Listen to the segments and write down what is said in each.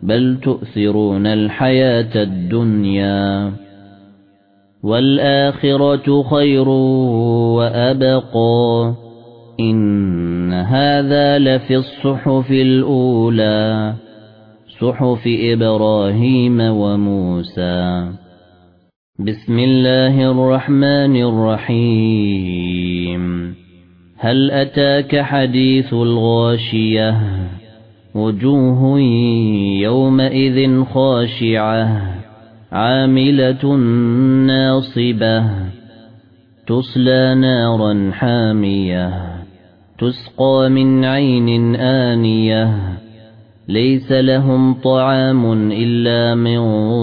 بل تؤثرون الحياة الدنيا والآخرة خير وأبقى إن هذا لفي الصحف الأولى صحف إبراهيم وموسى بسم الله الرحمن الرحيم هل أتاك حديث الغاشية وجوه يومئذ خاشعة عاملة ناصبة تصلى نارا حامية تسقى من عين آنية ليس لهم طعام إلا من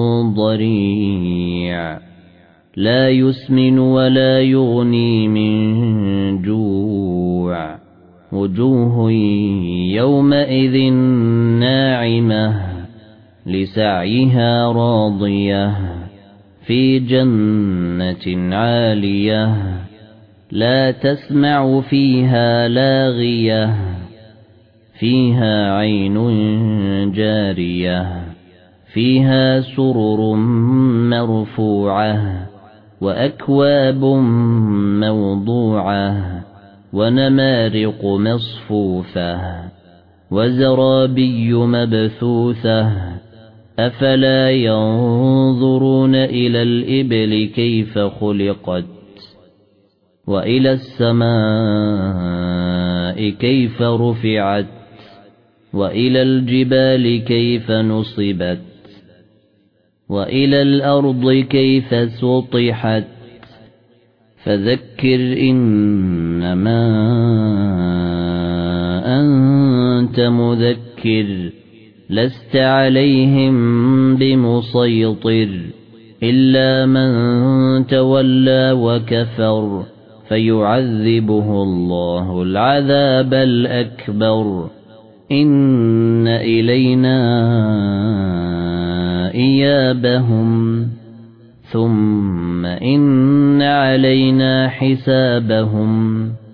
ضريع لا يسمن ولا يغني من جوع وجوه يومئذ ناعمة لسعيها راضية في جنة عالية لا تسمع فيها لاغية فيها عين جارية فيها سرر مرفوعة وأكواب موضوعة ونمارق مصفوفة وزرابي مبثوثة أفلا ينظرون إلى الإبل كيف خلقت وإلى السماء كيف رفعت وإلى الجبال كيف نصبت وإلى الأرض كيف سطحت فذكر إنما أنت مذكر لست عليهم بمسيطر إلا من تولى وكفر فيعذبه الله العذاب الأكبر إن إلينا إيابهم ثم إن علينا حسابهم